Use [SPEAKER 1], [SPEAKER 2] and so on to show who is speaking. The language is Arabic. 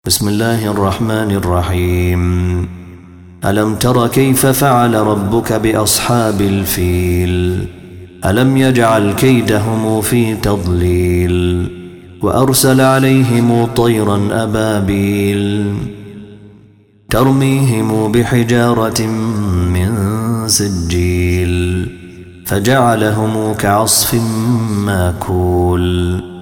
[SPEAKER 1] بسم الله الرحمن الرحيم. ألم تر كيف فعل ربك بأصحاب الفيل؟ ألم يجعل كيدهم في تضليل وأرسل عليهم طيرا أبابيل ترميهم بحجارة من سجيل فجعلهم كعصف ماكول.